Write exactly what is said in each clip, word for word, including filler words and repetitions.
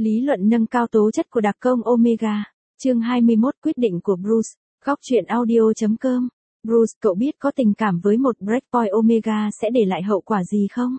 Lý luận nâng cao tố chất của đặc công Omega. Chương hai mươi mốt quyết định của Bruce. Góc truyện audio chấm com. Bruce, cậu biết có tình cảm với một Breakpoint Omega sẽ để lại hậu quả gì không?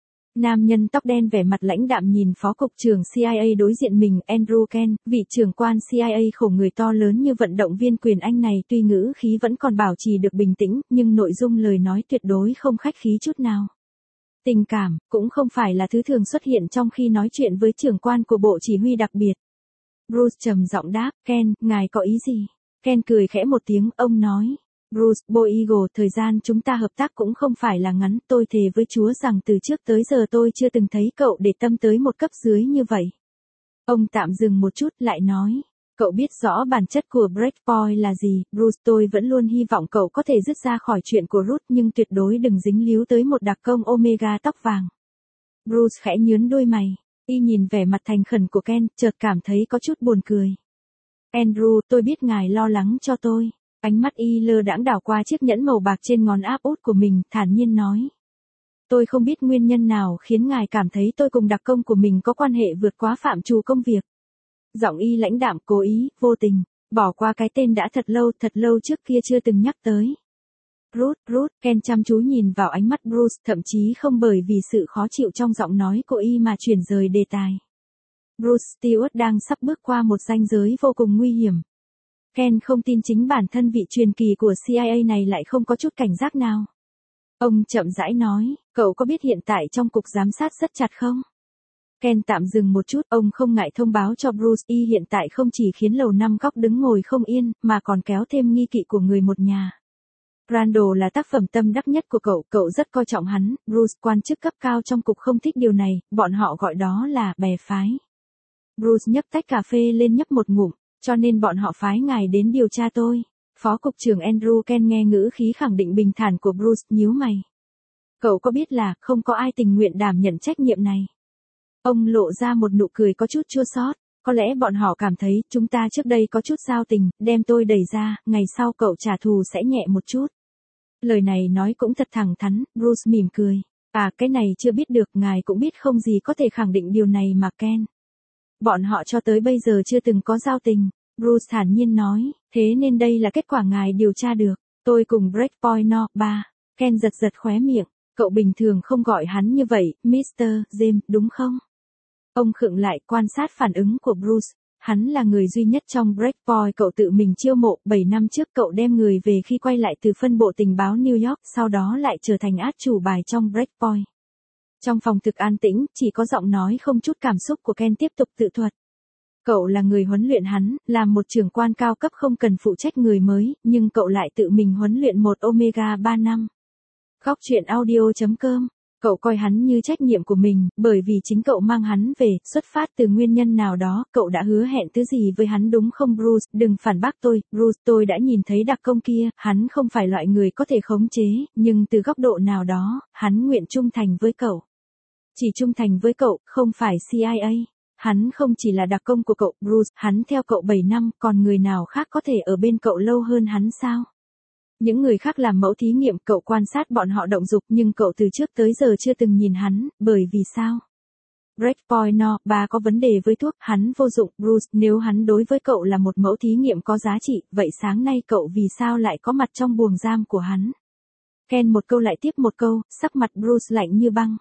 Nam nhân tóc đen vẻ mặt lãnh đạm nhìn phó cục trưởng C I A đối diện mình, Andrew Kent, vị trưởng quan C I A khổ người to lớn như vận động viên quyền Anh này tuy ngữ khí vẫn còn bảo trì được bình tĩnh, nhưng nội dung lời nói tuyệt đối không khách khí chút nào. Tình cảm, cũng không phải là thứ thường xuất hiện trong khi nói chuyện với trưởng quan của bộ chỉ huy đặc biệt. Bruce trầm giọng đáp, Ken, ngài có ý gì? Ken cười khẽ một tiếng, ông nói. Bruce, Boy Eagle, thời gian chúng ta hợp tác cũng không phải là ngắn, tôi thề với Chúa rằng từ trước tới giờ tôi chưa từng thấy cậu để tâm tới một cấp dưới như vậy. Ông tạm dừng một chút, lại nói, cậu biết rõ bản chất của Breakpoint là gì, Bruce, tôi vẫn luôn hy vọng cậu có thể dứt ra khỏi chuyện của Ruth nhưng tuyệt đối đừng dính líu tới một đặc công Omega tóc vàng. Bruce khẽ nhướng đôi mày, y nhìn vẻ mặt thành khẩn của Ken, chợt cảm thấy có chút buồn cười. Andrew, tôi biết ngài lo lắng cho tôi. Ánh mắt y lơ đãng đảo qua chiếc nhẫn màu bạc trên ngón áp út của mình, thản nhiên nói. Tôi không biết nguyên nhân nào khiến ngài cảm thấy tôi cùng đặc công của mình có quan hệ vượt quá phạm trù công việc. Giọng y lãnh đạm, cố ý, vô tình, bỏ qua cái tên đã thật lâu, thật lâu trước kia chưa từng nhắc tới. Ruth, Ruth, Ken chăm chú nhìn vào ánh mắt Bruce, thậm chí không bởi vì sự khó chịu trong giọng nói của y mà chuyển rời đề tài. Bruce Stewart đang sắp bước qua một ranh giới vô cùng nguy hiểm. Ken không tin chính bản thân vị truyền kỳ của C I A này lại không có chút cảnh giác nào. Ông chậm rãi nói, cậu có biết hiện tại trong cục giám sát rất chặt không? Ken tạm dừng một chút, ông không ngại thông báo cho Bruce y hiện tại không chỉ khiến lầu năm góc đứng ngồi không yên, mà còn kéo thêm nghi kỵ của người một nhà. Randall là tác phẩm tâm đắc nhất của cậu, cậu rất coi trọng hắn, Bruce quan chức cấp cao trong cục không thích điều này, bọn họ gọi đó là bè phái. Bruce nhấc tách cà phê lên nhấp một ngụm. Cho nên bọn họ phái ngài đến điều tra tôi. Phó cục trưởng Andrew Ken nghe ngữ khí khẳng định bình thản của Bruce, nhíu mày. Cậu có biết là không có ai tình nguyện đảm nhận trách nhiệm này. Ông lộ ra một nụ cười có chút chua xót. Có lẽ bọn họ cảm thấy chúng ta trước đây có chút giao tình, đem tôi đẩy ra, ngày sau cậu trả thù sẽ nhẹ một chút. Lời này nói cũng thật thẳng thắn, Bruce mỉm cười. À, cái này chưa biết được, ngài cũng biết không gì có thể khẳng định điều này mà Ken. Bọn họ cho tới bây giờ chưa từng có giao tình, Bruce thản nhiên nói, thế nên đây là kết quả ngài điều tra được. Tôi cùng Breakpoint No. ba. Ken giật giật khóe miệng, cậu bình thường không gọi hắn như vậy, mít-tơ James, đúng không? Ông khựng lại quan sát phản ứng của Bruce, hắn là người duy nhất trong Breakpoint cậu tự mình chiêu mộ, bảy năm trước cậu đem người về khi quay lại từ phân bộ tình báo New York, sau đó lại trở thành át chủ bài trong Breakpoint. Trong phòng thực an tĩnh, chỉ có giọng nói không chút cảm xúc của Ken tiếp tục tự thuật. Cậu là người huấn luyện hắn, làm một trưởng quan cao cấp không cần phụ trách người mới, nhưng cậu lại tự mình huấn luyện một Omega ba năm. Góc truyện audio chấm com. Cậu coi hắn như trách nhiệm của mình, bởi vì chính cậu mang hắn về, xuất phát từ nguyên nhân nào đó, cậu đã hứa hẹn thứ gì với hắn đúng không Bruce, đừng phản bác tôi, Bruce, tôi đã nhìn thấy đặc công kia, hắn không phải loại người có thể khống chế, nhưng từ góc độ nào đó, hắn nguyện trung thành với cậu. Chỉ trung thành với cậu, không phải C I A. Hắn không chỉ là đặc công của cậu, Bruce, hắn theo cậu bảy năm, còn người nào khác có thể ở bên cậu lâu hơn hắn sao? Những người khác làm mẫu thí nghiệm, cậu quan sát bọn họ động dục, nhưng cậu từ trước tới giờ chưa từng nhìn hắn, bởi vì sao? Breakpoint No. ba có vấn đề với thuốc, hắn vô dụng, Bruce, nếu hắn đối với cậu là một mẫu thí nghiệm có giá trị, vậy sáng nay cậu vì sao lại có mặt trong buồng giam của hắn? Ken một câu lại tiếp một câu, sắc mặt Bruce lạnh như băng.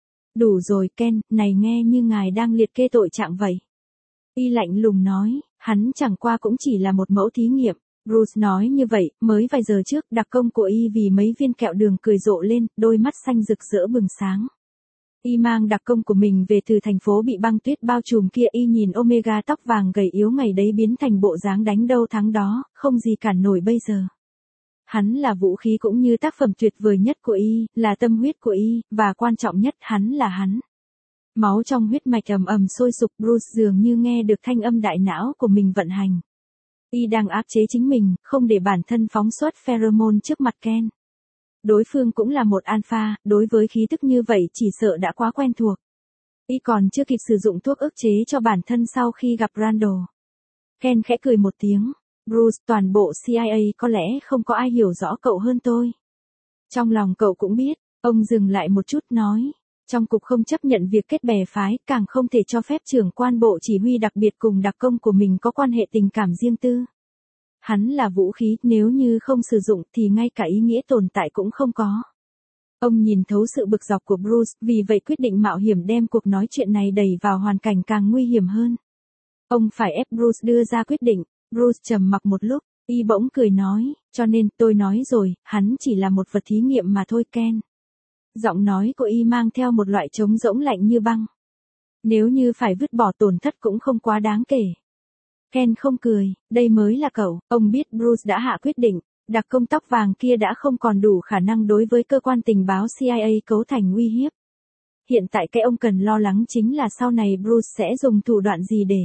Đủ rồi Ken, này nghe như ngài đang liệt kê tội trạng vậy. Y lạnh lùng nói, hắn chẳng qua cũng chỉ là một mẫu thí nghiệm. Bruce nói như vậy, mới vài giờ trước, đặc công của Y vì mấy viên kẹo đường cười rộ lên, đôi mắt xanh rực rỡ bừng sáng. Y mang đặc công của mình về từ thành phố bị băng tuyết bao trùm kia, Y nhìn Omega tóc vàng gầy yếu ngày đấy biến thành bộ dáng đánh đâu thắng đó, không gì cản nổi bây giờ. Hắn là vũ khí cũng như tác phẩm tuyệt vời nhất của Y, là tâm huyết của Y, và quan trọng nhất, hắn là hắn. Máu trong huyết mạch ầm ầm sôi sục, Bruce dường như nghe được thanh âm đại não của mình vận hành. Y đang áp chế chính mình, không để bản thân phóng xuất pheromone trước mặt Ken. Đối phương cũng là một alpha, đối với khí tức như vậy chỉ sợ đã quá quen thuộc. Y còn chưa kịp sử dụng thuốc ức chế cho bản thân sau khi gặp Randall. Ken khẽ cười một tiếng. Bruce, toàn bộ C I A có lẽ không có ai hiểu rõ cậu hơn tôi. Trong lòng cậu cũng biết, ông dừng lại một chút nói. Trong cục không chấp nhận việc kết bè phái, càng không thể cho phép trưởng quan bộ chỉ huy đặc biệt cùng đặc công của mình có quan hệ tình cảm riêng tư. Hắn là vũ khí, nếu như không sử dụng thì ngay cả ý nghĩa tồn tại cũng không có. Ông nhìn thấu sự bực dọc của Bruce, vì vậy quyết định mạo hiểm đem cuộc nói chuyện này đẩy vào hoàn cảnh càng nguy hiểm hơn. Ông phải ép Bruce đưa ra quyết định. Bruce trầm mặc một lúc, y bỗng cười nói, cho nên tôi nói rồi, hắn chỉ là một vật thí nghiệm mà thôi Ken. Giọng nói của y mang theo một loại trống rỗng lạnh như băng. Nếu như phải vứt bỏ tổn thất cũng không quá đáng kể. Ken không cười, đây mới là cậu, ông biết Bruce đã hạ quyết định, đặc công tóc vàng kia đã không còn đủ khả năng đối với cơ quan tình báo C I A cấu thành uy hiếp. Hiện tại cái ông cần lo lắng chính là sau này Bruce sẽ dùng thủ đoạn gì để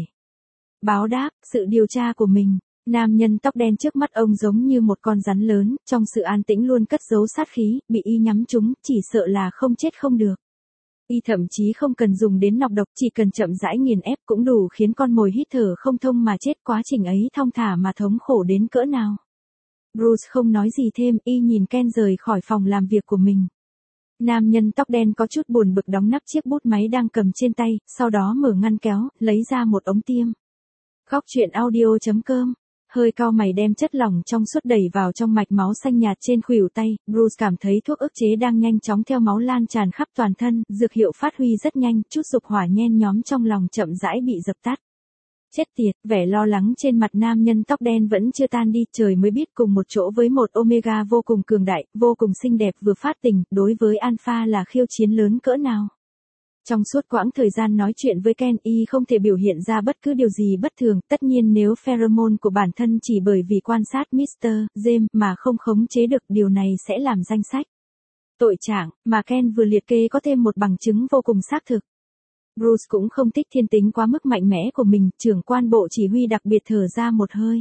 báo đáp sự điều tra của mình. Nam nhân tóc đen trước mắt ông giống như một con rắn lớn, trong sự an tĩnh luôn cất giấu sát khí, bị y nhắm trúng, chỉ sợ là không chết không được. Y thậm chí không cần dùng đến nọc độc, chỉ cần chậm rãi nghiền ép cũng đủ khiến con mồi hít thở không thông mà chết, quá trình ấy thong thả mà thống khổ đến cỡ nào. Bruce không nói gì thêm, y nhìn Ken rời khỏi phòng làm việc của mình. Nam nhân tóc đen có chút buồn bực đóng nắp chiếc bút máy đang cầm trên tay, sau đó mở ngăn kéo, lấy ra một ống tiêm. Góc truyện audio chấm com. Hơi cau mày đem chất lỏng trong suốt đẩy vào trong mạch máu xanh nhạt trên khuỷu tay, Bruce cảm thấy thuốc ức chế đang nhanh chóng theo máu lan tràn khắp toàn thân, dược hiệu phát huy rất nhanh, chút dục hỏa nhen nhóm trong lòng chậm rãi bị dập tắt. Chết tiệt, vẻ lo lắng trên mặt nam nhân tóc đen vẫn chưa tan đi, trời mới biết cùng một chỗ với một Omega vô cùng cường đại, vô cùng xinh đẹp vừa phát tình, đối với Alpha là khiêu chiến lớn cỡ nào. Trong suốt quãng thời gian nói chuyện với Ken, y không thể biểu hiện ra bất cứ điều gì bất thường, tất nhiên nếu pheromone của bản thân chỉ bởi vì quan sát mít tơ James mà không khống chế được, điều này sẽ làm danh sách tội trạng mà Ken vừa liệt kê có thêm một bằng chứng vô cùng xác thực. Bruce cũng không thích thiên tính quá mức mạnh mẽ của mình, trưởng quan bộ chỉ huy đặc biệt thở ra một hơi.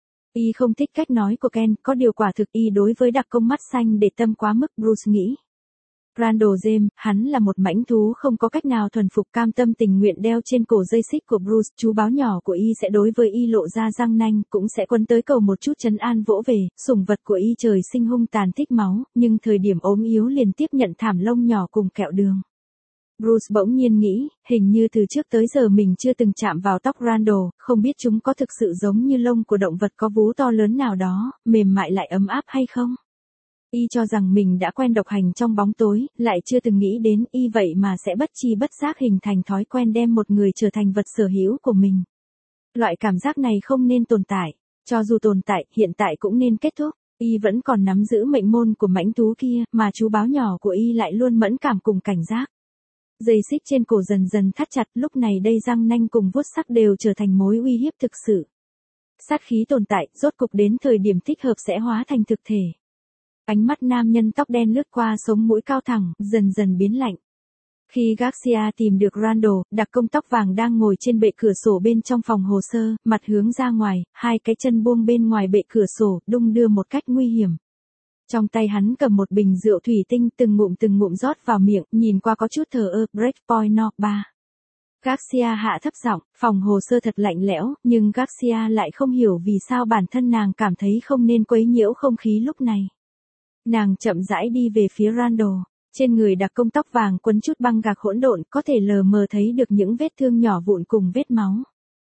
Y không thích cách nói của Ken, có điều quả thực y đối với đặc công mắt xanh để tâm quá mức, Bruce nghĩ. Randall James, hắn là một mãnh thú không có cách nào thuần phục, cam tâm tình nguyện đeo trên cổ dây xích của Bruce, chú báo nhỏ của y sẽ đối với y lộ ra răng nanh, cũng sẽ quấn tới cầu một chút trấn an vỗ về, sủng vật của y trời sinh hung tàn thích máu, nhưng thời điểm ốm yếu liền tiếp nhận thảm lông nhỏ cùng kẹo đường. Bruce bỗng nhiên nghĩ, hình như từ trước tới giờ mình chưa từng chạm vào tóc Randall, không biết chúng có thực sự giống như lông của động vật có vú to lớn nào đó, mềm mại lại ấm áp hay không? Y cho rằng mình đã quen độc hành trong bóng tối, lại chưa từng nghĩ đến y vậy mà sẽ bất chi bất giác hình thành thói quen đem một người trở thành vật sở hữu của mình. Loại cảm giác này không nên tồn tại, cho dù tồn tại, hiện tại cũng nên kết thúc. Y vẫn còn nắm giữ mệnh môn của mãnh thú kia, mà chú báo nhỏ của y lại luôn mẫn cảm cùng cảnh giác. Dây xích trên cổ dần dần thắt chặt, lúc này đây răng nanh cùng vuốt sắc đều trở thành mối uy hiếp thực sự. Sát khí tồn tại, rốt cục đến thời điểm thích hợp sẽ hóa thành thực thể. Ánh mắt nam nhân tóc đen lướt qua sống mũi cao thẳng, dần dần biến lạnh. Khi Garcia tìm được Randall, đặc công tóc vàng đang ngồi trên bệ cửa sổ bên trong phòng hồ sơ, mặt hướng ra ngoài, hai cái chân buông bên ngoài bệ cửa sổ, đung đưa một cách nguy hiểm. Trong tay hắn cầm một bình rượu thủy tinh, từng ngụm từng ngụm rót vào miệng, nhìn qua có chút thờ ơ. Breakpoint no ba. Garcia hạ thấp giọng, phòng hồ sơ thật lạnh lẽo, nhưng Garcia lại không hiểu vì sao bản thân nàng cảm thấy không nên quấy nhiễu không khí lúc này. Nàng chậm rãi đi về phía Randall, trên người đặc công tóc vàng quấn chút băng gạc hỗn độn, có thể lờ mờ thấy được những vết thương nhỏ vụn cùng vết máu.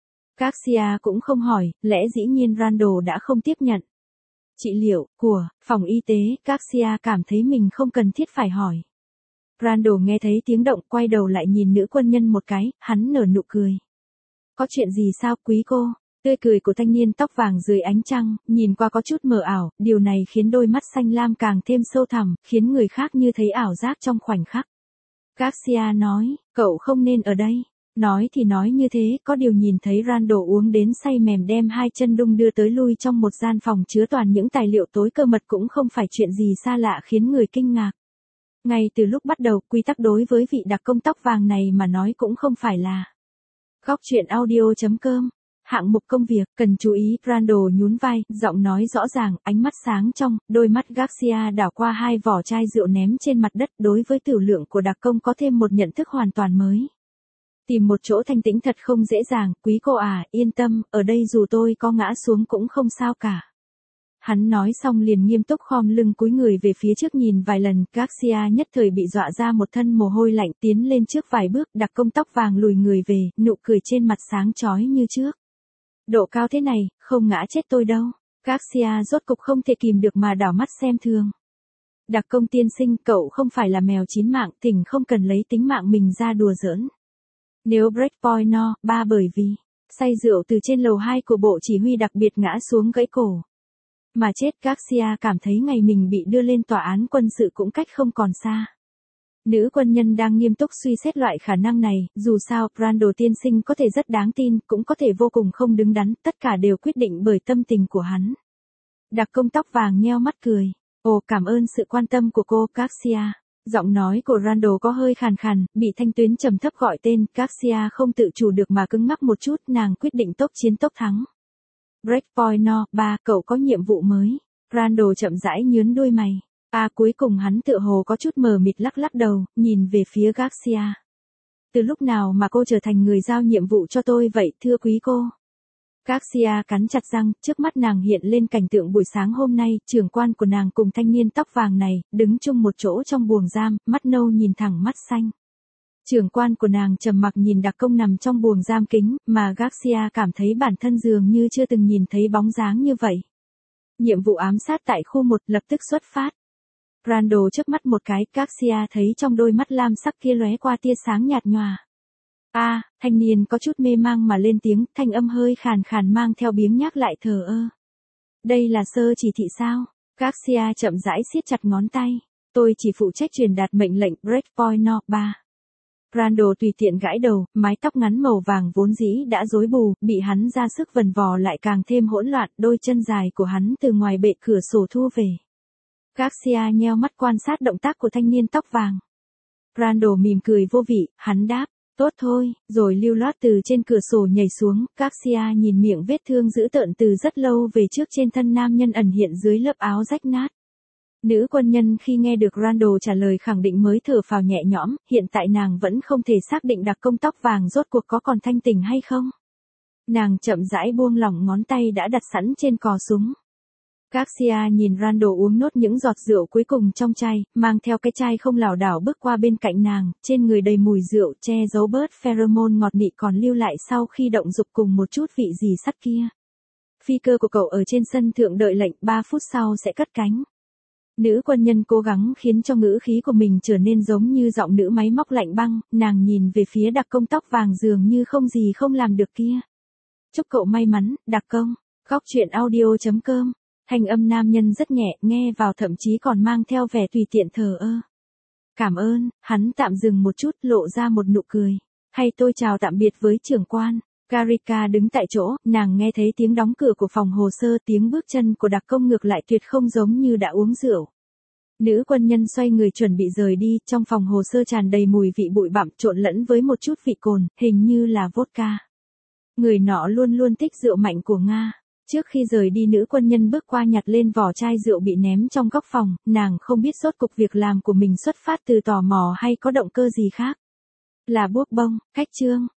Garcia cũng không hỏi, lẽ dĩ nhiên Randall đã không tiếp nhận. Trị liệu của phòng y tế, Garcia cảm thấy mình không cần thiết phải hỏi. Randall nghe thấy tiếng động, quay đầu lại nhìn nữ quân nhân một cái, hắn nở nụ cười. Có chuyện gì sao quý cô? Tươi cười của thanh niên tóc vàng dưới ánh trăng, nhìn qua có chút mờ ảo, điều này khiến đôi mắt xanh lam càng thêm sâu thẳm, khiến người khác như thấy ảo giác trong khoảnh khắc. Garcia nói, cậu không nên ở đây. Nói thì nói như thế, có điều nhìn thấy Randall uống đến say mềm đem hai chân đung đưa tới lui trong một gian phòng chứa toàn những tài liệu tối cơ mật cũng không phải chuyện gì xa lạ khiến người kinh ngạc. Ngay từ lúc bắt đầu, quy tắc đối với vị đặc công tóc vàng này mà nói cũng không phải là. Góc truyện audio chấm com. Hạng mục công việc, cần chú ý, Randall nhún vai, giọng nói rõ ràng, ánh mắt sáng trong, đôi mắt Garcia đảo qua hai vỏ chai rượu ném trên mặt đất, đối với tiểu lượng của đặc công có thêm một nhận thức hoàn toàn mới. Tìm một chỗ thanh tĩnh thật không dễ dàng, quý cô à, yên tâm, ở đây dù tôi có ngã xuống cũng không sao cả. Hắn nói xong liền nghiêm túc khom lưng cúi người về phía trước nhìn vài lần, Garcia nhất thời bị dọa ra một thân mồ hôi lạnh, tiến lên trước vài bước, đặc công tóc vàng lùi người về, nụ cười trên mặt sáng chói như trước. Độ cao thế này, không ngã chết tôi đâu. Garcia rốt cục không thể kìm được mà đảo mắt xem thường. Đặc công tiên sinh, cậu không phải là mèo chín mạng, thỉnh không cần lấy tính mạng mình ra đùa giỡn. Nếu Breakpoint no, ba bởi vì, say rượu từ trên lầu hai của bộ chỉ huy đặc biệt ngã xuống gãy cổ. Mà chết, Garcia cảm thấy ngày mình bị đưa lên tòa án quân sự cũng cách không còn xa. Nữ quân nhân đang nghiêm túc suy xét loại khả năng này, dù sao, Brando tiên sinh có thể rất đáng tin, cũng có thể vô cùng không đứng đắn, tất cả đều quyết định bởi tâm tình của hắn. Đặc công tóc vàng nheo mắt cười. Ồ, cảm ơn sự quan tâm của cô, Garcia. Giọng nói của Randall có hơi khàn khàn, bị Thanh Tuyến trầm thấp gọi tên, Garcia không tự chủ được mà cứng ngắc một chút, nàng quyết định tốc chiến tốc thắng. Breakpoint no, ba, cậu có nhiệm vụ mới. Randall chậm rãi nhướn đuôi mày. À, cuối cùng hắn tựa hồ có chút mờ mịt lắc lắc đầu, nhìn về phía Garcia. Từ lúc nào mà cô trở thành người giao nhiệm vụ cho tôi vậy, thưa quý cô? Garcia cắn chặt răng, trước mắt nàng hiện lên cảnh tượng buổi sáng hôm nay, trưởng quan của nàng cùng thanh niên tóc vàng này, đứng chung một chỗ trong buồng giam, mắt nâu nhìn thẳng mắt xanh. Trưởng quan của nàng trầm mặc nhìn đặc công nằm trong buồng giam kính, mà Garcia cảm thấy bản thân dường như chưa từng nhìn thấy bóng dáng như vậy. Nhiệm vụ ám sát tại khu một lập tức xuất phát. Randall trước mắt một cái, Garcia thấy trong đôi mắt lam sắc kia lóe qua tia sáng nhạt nhòa. A, à, thanh niên có chút mê mang mà lên tiếng, thanh âm hơi khàn khàn mang theo biếng nhác lại thờ ơ. Đây là sơ chỉ thị sao? Garcia chậm rãi siết chặt ngón tay. Tôi chỉ phụ trách truyền đạt mệnh lệnh Breakpoint no, ba. Randall tùy tiện gãi đầu, mái tóc ngắn màu vàng vốn dĩ đã rối bù, bị hắn ra sức vần vò lại càng thêm hỗn loạn, đôi chân dài của hắn từ ngoài bệ cửa sổ thu về. Garcia nheo mắt quan sát động tác của thanh niên tóc vàng. Randall mỉm cười vô vị, hắn đáp, tốt thôi, rồi lưu loát từ trên cửa sổ nhảy xuống. Garcia nhìn miệng vết thương dữ tợn từ rất lâu về trước trên thân nam nhân ẩn hiện dưới lớp áo rách nát. Nữ quân nhân khi nghe được Randall trả lời khẳng định mới thở phào nhẹ nhõm, hiện tại nàng vẫn không thể xác định đặc công tóc vàng rốt cuộc có còn thanh tỉnh hay không. Nàng chậm rãi buông lỏng ngón tay đã đặt sẵn trên cò súng. Garcia nhìn Randall uống nốt những giọt rượu cuối cùng trong chai, mang theo cái chai không lảo đảo bước qua bên cạnh nàng, trên người đầy mùi rượu che giấu bớt pheromone ngọt nị còn lưu lại sau khi động dục cùng một chút vị gì sắt kia. Phi cơ của cậu ở trên sân thượng đợi lệnh, ba phút sau sẽ cất cánh. Nữ quân nhân cố gắng khiến cho ngữ khí của mình trở nên giống như giọng nữ máy móc lạnh băng, nàng nhìn về phía đặc công tóc vàng dường như không gì không làm được kia. Chúc cậu may mắn, đặc công. Góc truyện audio chấm com. Thanh âm nam nhân rất nhẹ, nghe vào thậm chí còn mang theo vẻ tùy tiện thờ ơ. Cảm ơn, hắn tạm dừng một chút, lộ ra một nụ cười. Hay tôi chào tạm biệt với trưởng quan. Karika đứng tại chỗ, nàng nghe thấy tiếng đóng cửa của phòng hồ sơ, tiếng bước chân của đặc công ngược lại tuyệt không giống như đã uống rượu. Nữ quân nhân xoay người chuẩn bị rời đi, trong phòng hồ sơ tràn đầy mùi vị bụi bặm trộn lẫn với một chút vị cồn, hình như là vodka. Người nọ luôn luôn thích rượu mạnh của Nga. Trước khi rời đi nữ quân nhân bước qua nhặt lên vỏ chai rượu bị ném trong góc phòng, nàng không biết rốt cục việc làm của mình xuất phát từ tò mò hay có động cơ gì khác. Là buốc bông, cách chương.